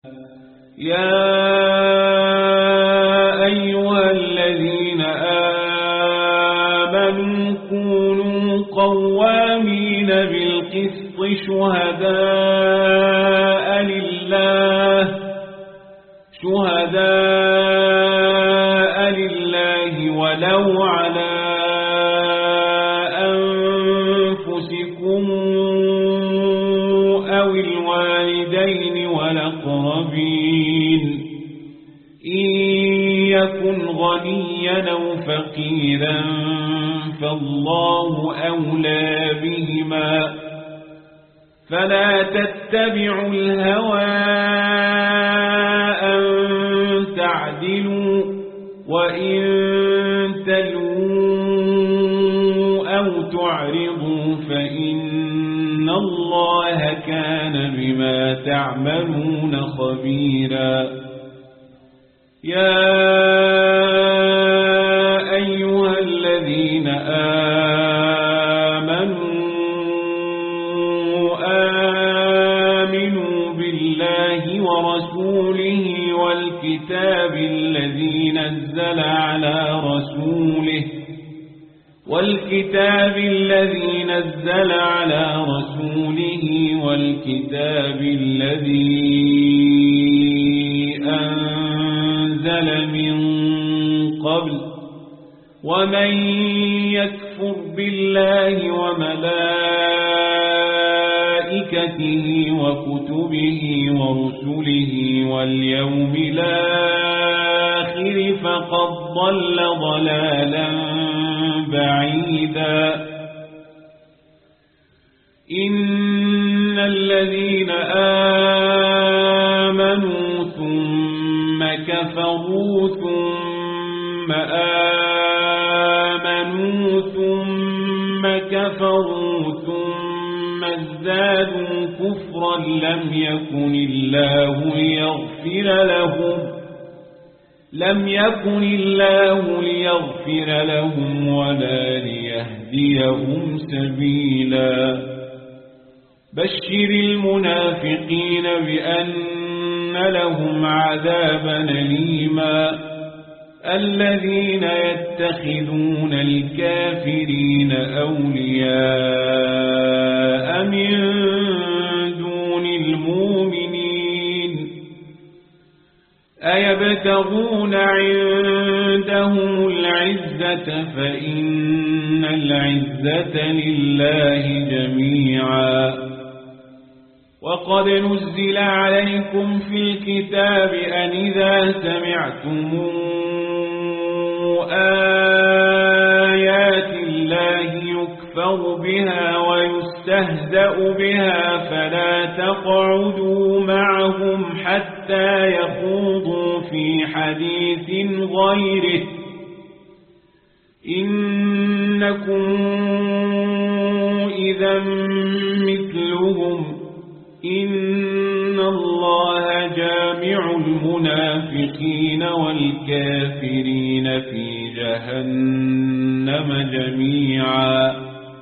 يا أيها الذين آمنوا كونوا قوامين بالقسط شهداء لله ولو على أنفسكم أو الوالدين والأقربين إن يكن غنيا أو فقيرا فالله أولى بهما فلا تتبعوا الهوى أن تعدلوا وإن تلووا أو تعرضوا فإن الله كان بما تعملون خبيرا يا أيها الذين آمنوا بالله ورسوله والكتاب الذي نزل على رسوله والكتاب الذي أنزل من قبل ومن يكفر بالله وملائكته وكتبه ورسله واليوم الآخر فقد ضل ضلالا بعيدا إن الذين آمنوا ثم كفروا ثم آمنوا ثم كفروا ثم ازدادوا كفرا لم يكن الله ليغفر لهم ولا ليهديهم سبيلا بشر المنافقين بأن لهم عذابا أليما الذين يتخذون الكافرين أولياء من دون المؤمنين أيبتغون عندهم العزة فإن العزة لله جميعا وقد نزل عليكم في الكتاب أن إذا سمعتم آيات الله يكفر بها ويستهزأ بها فلا تقعدوا معهم حتى يخوضوا في حديث غيره إنكم إذا مثلهم إن الله جامع المنافقين والكافرين في جهنم جميعا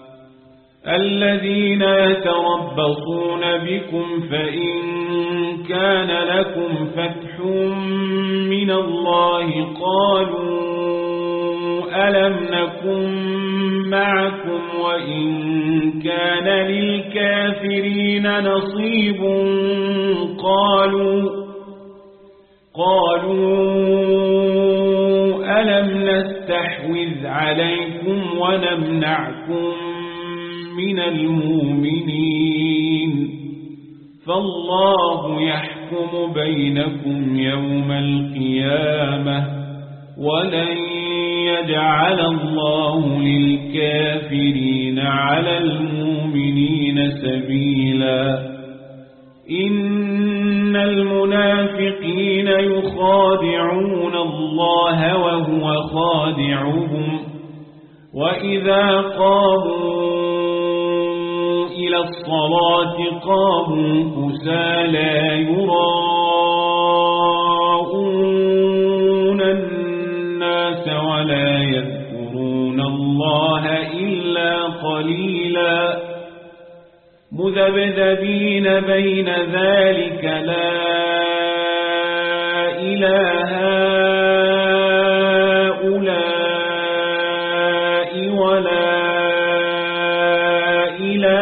الذين يتربصون بكم فإن كان لكم فتح من الله قالوا ألم نكن معكم وإن كان للكافرين نصيب قالوا ألم نستحوذ عليكم ونمنعكم من المؤمنين فالله يحكم بينكم يوم القيامة ولن يجعل الله للكافرين على المؤمنين سبيلا إن المنافقين يخادعون الله وهو خادعهم وإذا قاموا إلى الصلاة قاموا كسالى يراءون الناس ولا يذكرون الله إلا قليلا مذبذبين بين ذلك لا إلى هؤلاء ولا إلى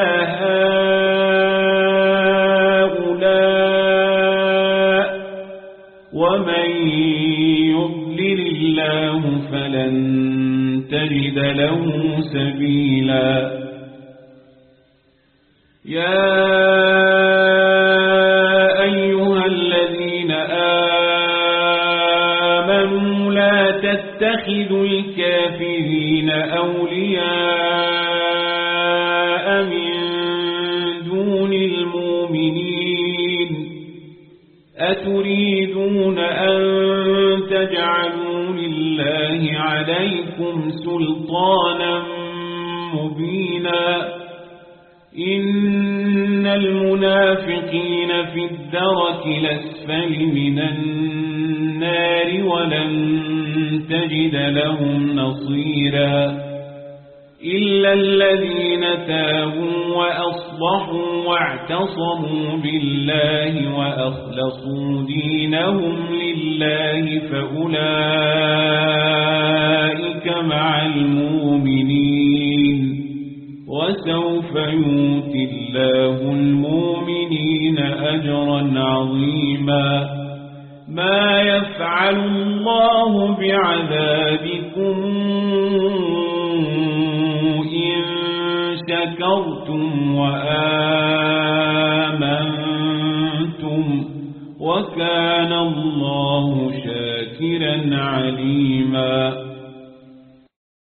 هؤلاء ومن يضلل الله فلن تجد له سبيلا يا أيها الذين آمنوا لا تتخذوا الكافرين أولياء من دون المؤمنين أتريدون أن تجعلوا لله عليكم سلطانا مبينا إن المنافقين في الدرك الأسفل من النار ولن تجد لهم نصيرا إلا الذين تابوا وأصلحوا واعتصموا بالله وأخلصوا دينهم لله فأولئك مع المؤمنين وسوف يؤتي الله المؤمنين أجرا عظيما ما يفعل الله بعذابكم إن شكرتم وآمنتم وكان الله شاكرا عليما